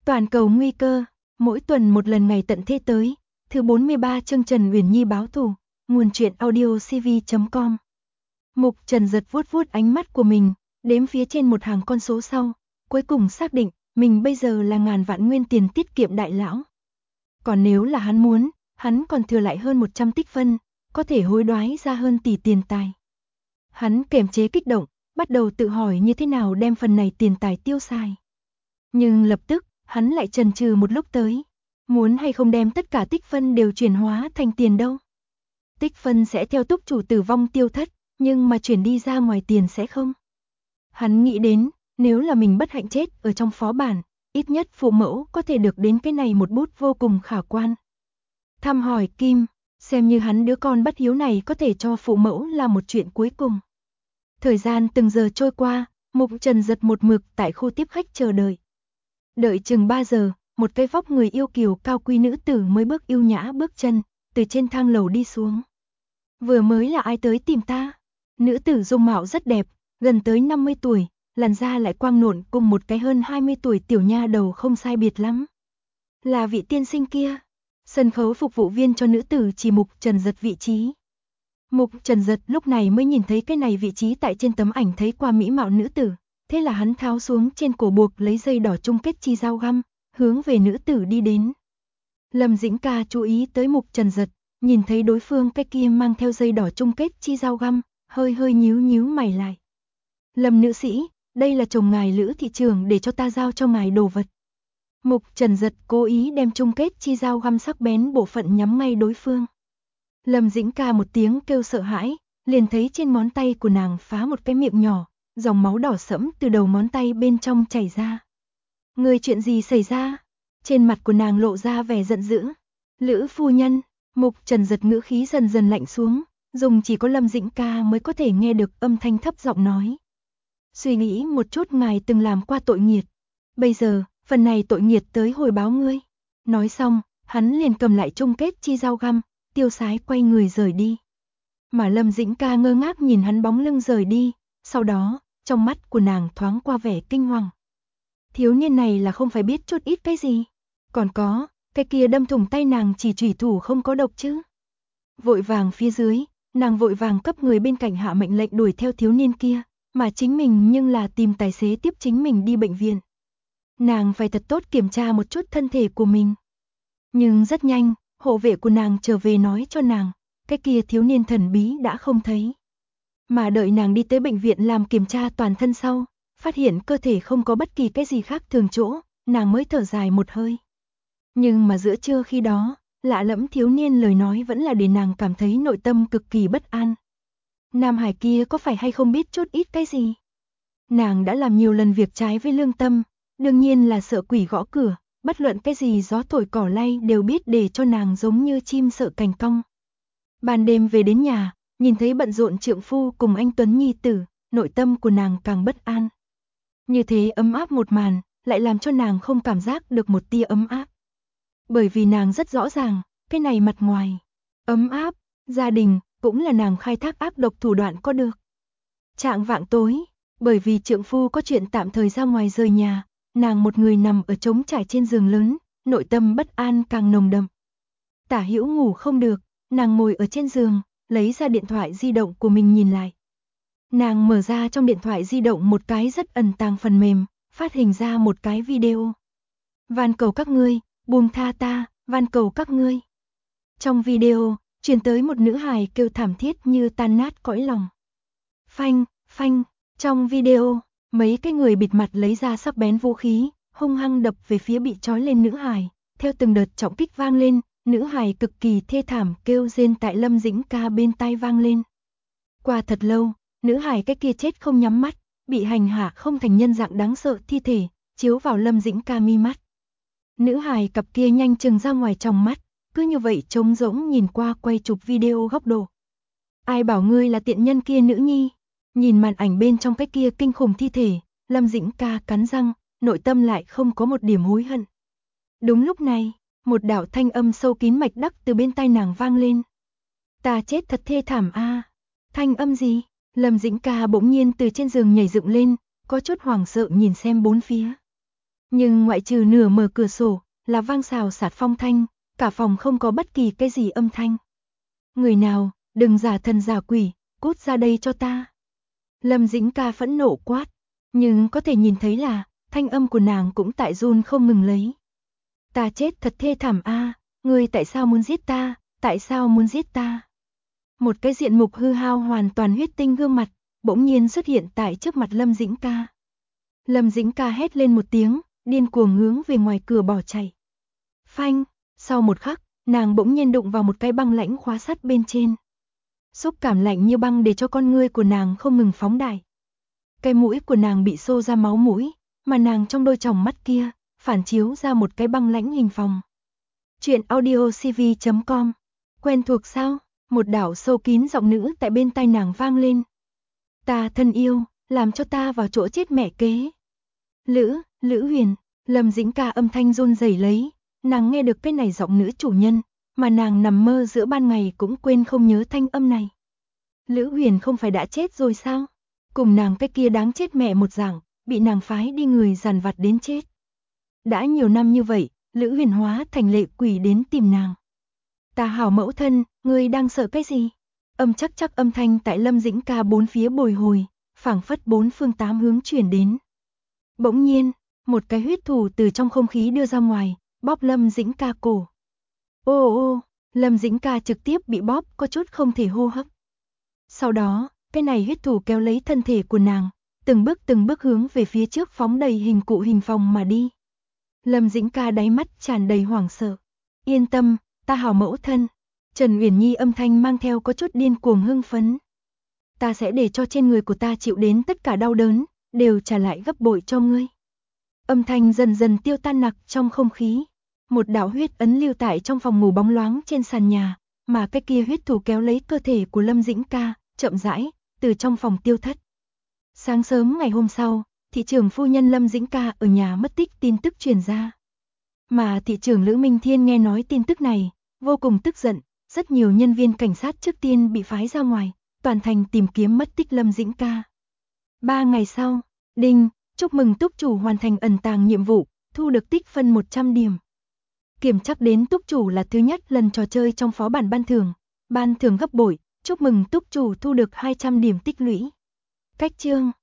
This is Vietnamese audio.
Toàn cầu nguy cơ, mỗi tuần một lần ngày tận thế tới. Thứ 43 chương Trần Uyển Nhi báo thù, nguồn truyện audio cv.com. Mục Trần giật vuốt vuốt ánh mắt của mình, đếm phía trên một hàng con số sau, cuối cùng xác định, mình bây giờ là ngàn vạn nguyên tiền tiết kiệm đại lão. Còn nếu là hắn muốn, hắn còn thừa lại hơn 100 tích phân, có thể hối đoái ra hơn tỷ tiền tài. Hắn kiềm chế kích động, bắt đầu tự hỏi như thế nào đem phần này tiền tài tiêu xài. Nhưng lập tức, hắn lại chần chừ một lúc tới, muốn hay không đem tất cả tích phân đều chuyển hóa thành tiền đâu. Tích phân sẽ theo túc chủ tử vong tiêu thất, nhưng mà chuyển đi ra ngoài tiền sẽ không. Hắn nghĩ đến, nếu là mình bất hạnh chết ở trong phó bản, ít nhất phụ mẫu có thể được đến cái này một bút vô cùng khả quan. Thăm hỏi Kim, xem như hắn đứa con bất hiếu này có thể cho phụ mẫu là một chuyện cuối cùng. Thời gian từng giờ trôi qua, Mục Trần giật một mực tại khu tiếp khách chờ đợi. Đợi chừng 3 giờ, một cây vóc người yêu kiều cao quý nữ tử mới bước yêu nhã bước chân, từ trên thang lầu đi xuống. Vừa mới là ai tới tìm ta? Nữ tử dung mạo rất đẹp, gần tới 50 tuổi, làn da lại quang nộn cùng một cái hơn 20 tuổi tiểu nha đầu không sai biệt lắm. Là vị tiên sinh kia. Sân khấu phục vụ viên cho nữ tử chỉ Mục Trần giật vị trí. Mục Trần giật lúc này mới nhìn thấy cái này vị trí tại trên tấm ảnh thấy qua mỹ mạo nữ tử. Thế là hắn tháo xuống trên cổ buộc lấy dây đỏ chung kết chi dao găm, hướng về nữ tử đi đến. Lâm Dĩnh Ca chú ý tới Mục Trần giật, nhìn thấy đối phương cái kia mang theo dây đỏ chung kết chi dao găm, hơi hơi nhíu mày lại. Lâm nữ sĩ, đây là chồng ngài Lữ thị trưởng để cho ta giao cho ngài đồ vật. Mục Trần giật cố ý đem chung kết chi dao găm sắc bén bộ phận nhắm ngay đối phương. Lâm Dĩnh Ca một tiếng kêu sợ hãi, liền thấy trên ngón tay của nàng phá một cái miệng nhỏ, dòng máu đỏ sẫm từ đầu ngón tay bên trong chảy ra. Người chuyện gì xảy ra? Trên mặt của nàng lộ ra vẻ giận dữ. Lữ phu nhân, Mục Trần giật ngữ khí dần dần lạnh xuống, dùng chỉ có Lâm Dĩnh Ca mới có thể nghe được âm thanh thấp giọng nói. Suy nghĩ một chút ngài từng làm qua tội nghiệt. Bây giờ, phần này tội nghiệt tới hồi báo ngươi. Nói xong, hắn liền cầm lại chung kết chi dao găm, tiêu sái quay người rời đi. Mà Lâm Dĩnh Ca ngơ ngác nhìn hắn bóng lưng rời đi, sau đó, trong mắt của nàng thoáng qua vẻ kinh hoàng. Thiếu niên này là không phải biết chút ít cái gì. Còn có, cái kia đâm thủng tay nàng chỉ chủy thủ không có độc chứ. Vội vàng phía dưới, nàng vội vàng cấp người bên cạnh hạ mệnh lệnh đuổi theo thiếu niên kia, mà chính mình nhưng là tìm tài xế tiếp chính mình đi bệnh viện. Nàng phải thật tốt kiểm tra một chút thân thể của mình. Nhưng rất nhanh, hộ vệ của nàng trở về nói cho nàng, cái kia thiếu niên thần bí đã không thấy. Mà đợi nàng đi tới bệnh viện làm kiểm tra toàn thân sau, phát hiện cơ thể không có bất kỳ cái gì khác thường chỗ, nàng mới thở dài một hơi. Nhưng mà giữa trưa khi đó, lạ lẫm thiếu niên lời nói vẫn là để nàng cảm thấy nội tâm cực kỳ bất an. Nam Hải kia có phải hay không biết chút ít cái gì? Nàng đã làm nhiều lần việc trái với lương tâm, đương nhiên là sợ quỷ gõ cửa, bất luận cái gì gió thổi cỏ lay đều biết để cho nàng giống như chim sợ cành cong. Ban đêm về đến nhà, nhìn thấy bận rộn trượng phu cùng anh Tuấn nhi tử, nội tâm của nàng càng bất an. Như thế ấm áp một màn, lại làm cho nàng không cảm giác được một tia ấm áp. Bởi vì nàng rất rõ ràng, cái này mặt ngoài, ấm áp, gia đình, cũng là nàng khai thác ác độc thủ đoạn có được. Trạng vạng tối, bởi vì trượng phu có chuyện tạm thời ra ngoài rời nhà, nàng một người nằm ở trống trải trên giường lớn, nội tâm bất an càng nồng đậm. Tả hữu ngủ không được, nàng ngồi ở trên giường, lấy ra điện thoại di động của mình nhìn lại. Nàng mở ra trong điện thoại di động một cái rất ẩn tàng phần mềm, phát hình ra một cái video. Van cầu các ngươi, buông tha ta, van cầu các ngươi. Trong video, truyền tới một nữ hài kêu thảm thiết như tan nát cõi lòng. Phanh, phanh, trong video, mấy cái người bịt mặt lấy ra sắc bén vũ khí, hung hăng đập về phía bị trói lên nữ hài, theo từng đợt trọng kích vang lên, nữ hài cực kỳ thê thảm kêu rên tại Lâm Dĩnh Ca bên tai vang lên. Qua thật lâu, nữ hài cái kia chết không nhắm mắt, bị hành hạ không thành nhân dạng đáng sợ thi thể, chiếu vào Lâm Dĩnh Ca mi mắt. Nữ hài cặp kia nhanh chừng ra ngoài trong mắt, cứ như vậy trống rỗng nhìn qua quay chụp video góc độ. Ai bảo ngươi là tiện nhân kia nữ nhi? Nhìn màn ảnh bên trong cái kia kinh khủng thi thể, Lâm Dĩnh Ca cắn răng, nội tâm lại không có một điểm hối hận. Đúng lúc này, một đạo thanh âm sâu kín mạch đắc từ bên tai nàng vang lên. Ta chết thật thê thảm a. Thanh âm gì? Lâm Dĩnh Ca bỗng nhiên từ trên giường nhảy dựng lên, có chút hoảng sợ nhìn xem bốn phía. Nhưng ngoại trừ nửa mở cửa sổ, là vang xào xạc phong thanh, cả phòng không có bất kỳ cái gì âm thanh. Người nào, đừng giả thần giả quỷ, cút ra đây cho ta. Lâm Dĩnh Ca phẫn nộ quát, nhưng có thể nhìn thấy là, thanh âm của nàng cũng tại run không ngừng lấy. Ta chết thật thê thảm a, ngươi tại sao muốn giết ta, tại sao muốn giết ta? Một cái diện mục hư hao hoàn toàn huyết tinh gương mặt, bỗng nhiên xuất hiện tại trước mặt Lâm Dĩnh Ca. Lâm Dĩnh Ca hét lên một tiếng, điên cuồng hướng về ngoài cửa bỏ chạy. Phanh, sau một khắc, nàng bỗng nhiên đụng vào một cái băng lãnh khóa sắt bên trên. Xúc cảm lạnh như băng để cho con ngươi của nàng không ngừng phóng đại. Cái mũi của nàng bị xô ra máu mũi, mà nàng trong đôi tròng mắt kia, phản chiếu ra một cái băng lãnh hình phòng. Chuyện audio cv.com. Quen thuộc sao? Một đạo sâu kín giọng nữ tại bên tai nàng vang lên. Ta thân yêu, làm cho ta vào chỗ chết mẹ kế. Lữ Huyền, Lâm Dĩnh Ca âm thanh run rẩy lấy, nàng nghe được cái này giọng nữ chủ nhân, mà nàng nằm mơ giữa ban ngày cũng quên không nhớ thanh âm này. Lữ Huyền không phải đã chết rồi sao? Cùng nàng cái kia đáng chết mẹ một dạng, bị nàng phái đi người giàn vặt đến chết. Đã nhiều năm như vậy, Lữ Huyền hóa thành lệ quỷ đến tìm nàng. Ta hảo mẫu thân, ngươi đang sợ cái gì? Chắc âm thanh tại Lâm Dĩnh Ca bốn phía bồi hồi, phảng phất bốn phương tám hướng chuyển đến. Bỗng nhiên, một cái huyết thủ từ trong không khí đưa ra ngoài, bóp Lâm Dĩnh Ca cổ. Ô, Lâm Dĩnh Ca trực tiếp bị bóp có chút không thể hô hấp. Sau đó, cái này huyết thủ kéo lấy thân thể của nàng, từng bước hướng về phía trước phóng đầy hình cụ hình phòng mà đi. Lâm Dĩnh Ca đáy mắt tràn đầy hoảng sợ. Yên tâm, ta hảo mẫu thân. Trần Uyển Nhi âm thanh mang theo có chút điên cuồng hưng phấn. Ta sẽ để cho trên người của ta chịu đến tất cả đau đớn, đều trả lại gấp bội cho ngươi. Âm thanh dần dần tiêu tan nặc trong không khí. Một đạo huyết ấn lưu tại trong phòng ngủ bóng loáng trên sàn nhà, mà cái kia huyết thủ kéo lấy cơ thể của Lâm Dĩnh Ca, chậm rãi, từ trong phòng tiêu thất. Sáng sớm ngày hôm sau, thị trưởng phu nhân Lâm Dĩnh Ca ở nhà mất tích tin tức truyền ra. Mà thị trưởng Lữ Minh Thiên nghe nói tin tức này, vô cùng tức giận, rất nhiều nhân viên cảnh sát trước tiên bị phái ra ngoài, toàn thành tìm kiếm mất tích Lâm Dĩnh Ca. 3 ngày sau, đinh, chúc mừng túc chủ hoàn thành ẩn tàng nhiệm vụ, thu được tích phân 100 điểm. Kiểm chắc đến túc chủ là thứ nhất lần trò chơi trong phó bản ban thưởng gấp bội, chúc mừng túc chủ thu được 200 điểm tích lũy. Cách chương